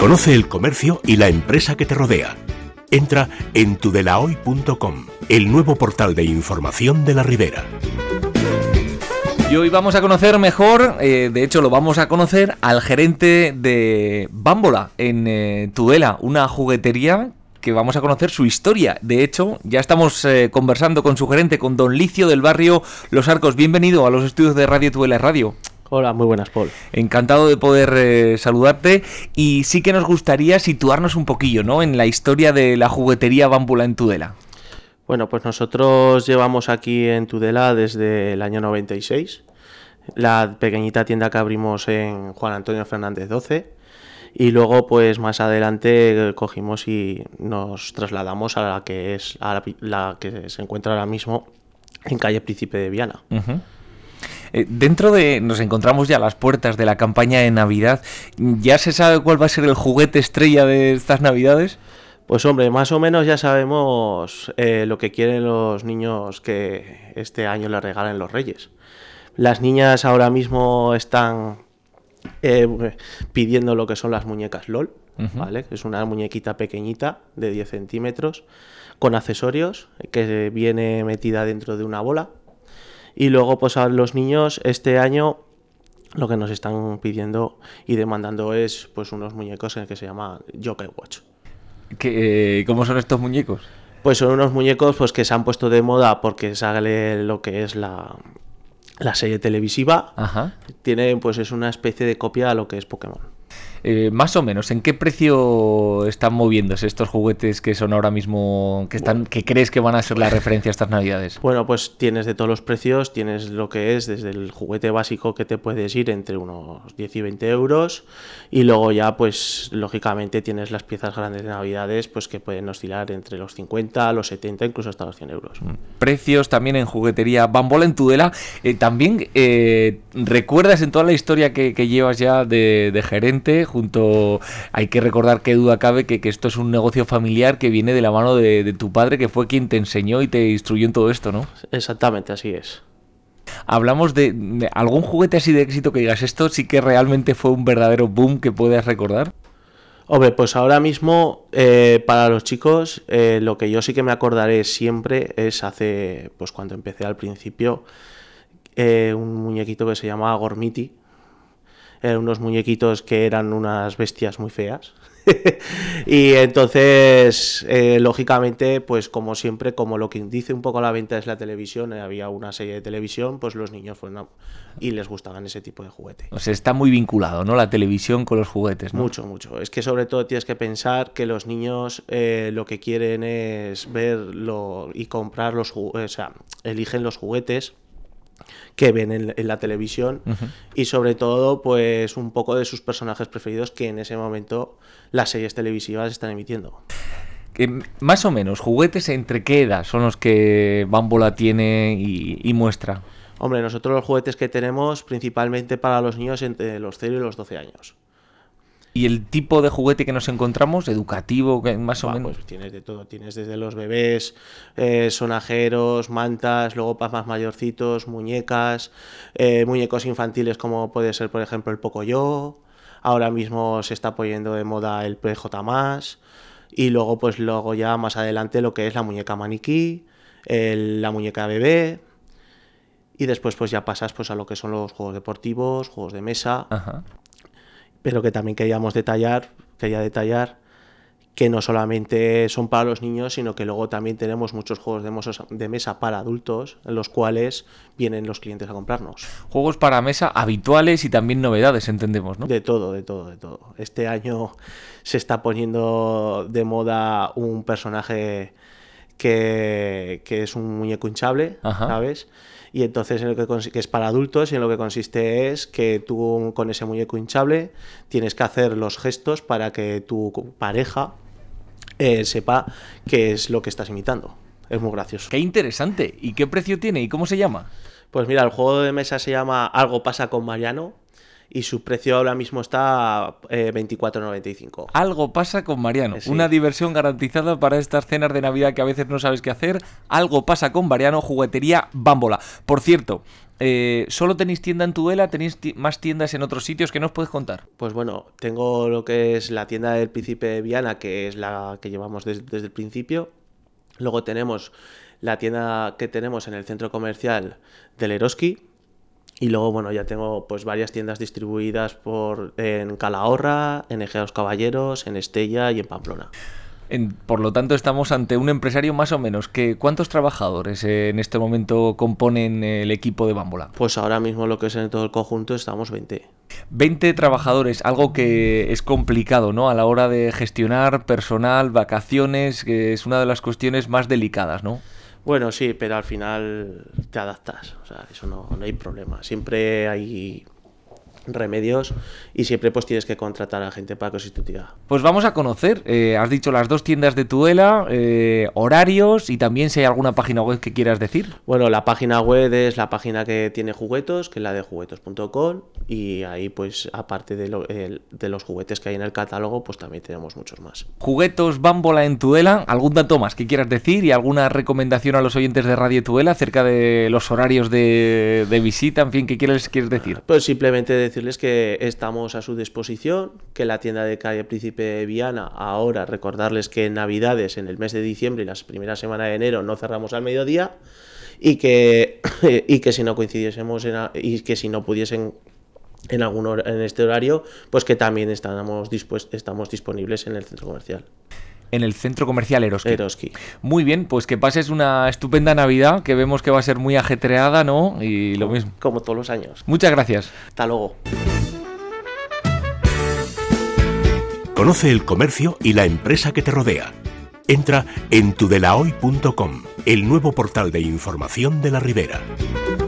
Conoce el comercio y la empresa que te rodea. Entra en tudelahoy.com, el nuevo portal de información de la Ribera. Y hoy vamos a conocer mejor, de hecho lo vamos a conocer, al gerente de Bambola en Tudela, una juguetería que vamos a conocer su historia. De hecho, ya estamos conversando con su gerente, con don Licio del barrio Los Arcos. Bienvenido a los estudios de Radio Tudela Radio. Hola, muy buenas, Paul. Encantado de poder saludarte, y sí que nos gustaría situarnos un poquillo, ¿no?, en la historia de la juguetería Bambola en Tudela. Bueno, pues nosotros llevamos aquí en Tudela desde el año 96, la pequeñita tienda que abrimos en Juan Antonio Fernández 12, y luego pues más adelante cogimos y nos trasladamos a la que es la que se encuentra ahora mismo en calle Príncipe de Viana. Uh-huh. Nos encontramos ya a las puertas de la campaña de Navidad. ¿Ya se sabe cuál va a ser el juguete estrella de estas Navidades? Pues hombre, más o menos ya sabemos lo que quieren los niños que este año les regalen los Reyes. Las niñas ahora mismo están pidiendo lo que son las muñecas LOL, uh-huh. ¿Vale? Es una muñequita pequeñita de 10 centímetros con accesorios que viene metida dentro de una bola. Y luego pues a los niños este año lo que nos están pidiendo y demandando es pues unos muñecos en el que se llama Jockey Watch. ¿Cómo son estos muñecos? Pues son unos muñecos pues que se han puesto de moda porque sale lo que es la serie televisiva. Ajá. Tiene, pues es una especie de copia a lo que es Pokémon. Más o menos, ¿en qué precio están moviéndose estos juguetes que son ahora mismo, que crees que van a ser la referencia estas Navidades? Bueno, pues tienes de todos los precios, tienes lo que es desde el juguete básico que te puedes ir entre unos 10 y 20 euros, y luego ya pues lógicamente tienes las piezas grandes de Navidades pues que pueden oscilar entre los 50, los 70, incluso hasta los 100 euros. Precios también en juguetería Bambola en Tudela. También recuerdas en toda la historia que llevas ya de gerente, hay que recordar, qué duda cabe, que esto es un negocio familiar que viene de la mano de tu padre, que fue quien te enseñó y te instruyó en todo esto, ¿no? Exactamente, así es. Hablamos de algún juguete así de éxito que digas, esto sí que realmente fue un verdadero boom, que puedas recordar. Hombre, pues ahora mismo para los chicos lo que yo sí que me acordaré siempre es pues cuando empecé al principio, un muñequito que se llamaba Gormiti. Eran unos muñequitos que eran unas bestias muy feas. Y entonces, lógicamente, pues como siempre, como lo que dice un poco la venta es la televisión, había una serie de televisión, pues los niños fueron y les gustaban ese tipo de juguete. O sea, está muy vinculado, ¿no?, la televisión con los juguetes, ¿no? Mucho, mucho. Es que sobre todo tienes que pensar que los niños lo que quieren es verlo y comprar los juguetes, o sea, eligen los juguetes que ven en la televisión, uh-huh. Y sobre todo pues un poco de sus personajes preferidos que en ese momento las series televisivas están emitiendo. Más o menos, ¿juguetes entre qué edad son los que Bambola tiene y muestra? Hombre, nosotros los juguetes que tenemos principalmente para los niños entre los 0 y los 12 años. ¿Y el tipo de juguete que nos encontramos, educativo, más o menos? Pues tienes de todo, tienes desde los bebés, sonajeros, mantas, luego para más mayorcitos, muñecas, muñecos infantiles como puede ser, por ejemplo, el Pocoyo. Ahora mismo se está poniendo de moda el PJ+, y luego ya más adelante lo que es la muñeca maniquí, la muñeca bebé, y después pues ya pasas pues a lo que son los juegos deportivos, juegos de mesa. Ajá. Pero que también quería detallar que no solamente son para los niños, sino que luego también tenemos muchos juegos de mesa para adultos, en los cuales vienen los clientes a comprarnos. Juegos para mesa habituales y también novedades, entendemos, ¿no? De todo. Este año se está poniendo de moda un personaje que es un muñeco hinchable, ajá. ¿Sabes? Y entonces en lo que es para adultos, y en lo que consiste es que tú con ese muñeco hinchable tienes que hacer los gestos para que tu pareja sepa qué es lo que estás imitando. Es muy gracioso. ¡Qué interesante! ¿Y qué precio tiene? ¿Y cómo se llama? Pues mira, el juego de mesa se llama Algo pasa con Mariano, y su precio ahora mismo está a 24,95. Algo pasa con Mariano. Sí. Una diversión garantizada para estas cenas de Navidad que a veces no sabes qué hacer. Algo pasa con Mariano, juguetería Bambola. Por cierto, ¿solo tenéis tienda en Tudela? ¿Tenéis más tiendas en otros sitios? ¿Qué nos puedes contar? Pues bueno, tengo lo que es la tienda del Príncipe de Viana, que es la que llevamos desde el principio. Luego tenemos la tienda que tenemos en el centro comercial del Eroski. Y luego, bueno, ya tengo pues varias tiendas distribuidas en Calahorra, en Egeaos Caballeros, en Estella y en Pamplona. Por lo tanto, estamos ante un empresario más o menos. ¿Cuántos trabajadores en este momento componen el equipo de Bambola? Pues ahora mismo lo que es en todo el conjunto estamos 20. 20 trabajadores, algo que es complicado, ¿no? A la hora de gestionar personal, vacaciones, que es una de las cuestiones más delicadas, ¿no? Bueno, sí, pero al final te adaptas, o sea, eso no hay problema. Siempre hay remedios y siempre pues tienes que contratar a gente para que sustituya. Pues vamos a conocer, has dicho las dos tiendas de Tudela, horarios y también si hay alguna página web que quieras decir. Bueno, la página web es la página que tiene juguetos, que es la de juguetos.com, y ahí pues aparte de los juguetes que hay en el catálogo, pues también tenemos muchos más. Juguetos Bambola en Tudela, ¿algún dato más que quieras decir y alguna recomendación a los oyentes de Radio Tudela acerca de los horarios de visita, en fin, qué quieres decir? Pues simplemente decirles que estamos a su disposición, que la tienda de calle Príncipe de Viana, ahora recordarles que en Navidades, en el mes de diciembre y las primeras semanas de enero no cerramos al mediodía, y que si no coincidiésemos y que si no pudiesen en este horario, pues que también estamos disponibles en el centro comercial. En el centro comercial Eroski. Eroski. Muy bien, pues que pases una estupenda Navidad, que vemos que va a ser muy ajetreada, ¿no? Y lo mismo. Como todos los años. Muchas gracias. Hasta luego. Conoce el comercio y la empresa que te rodea. Entra en tudelahoy.com, el nuevo portal de información de la Ribera.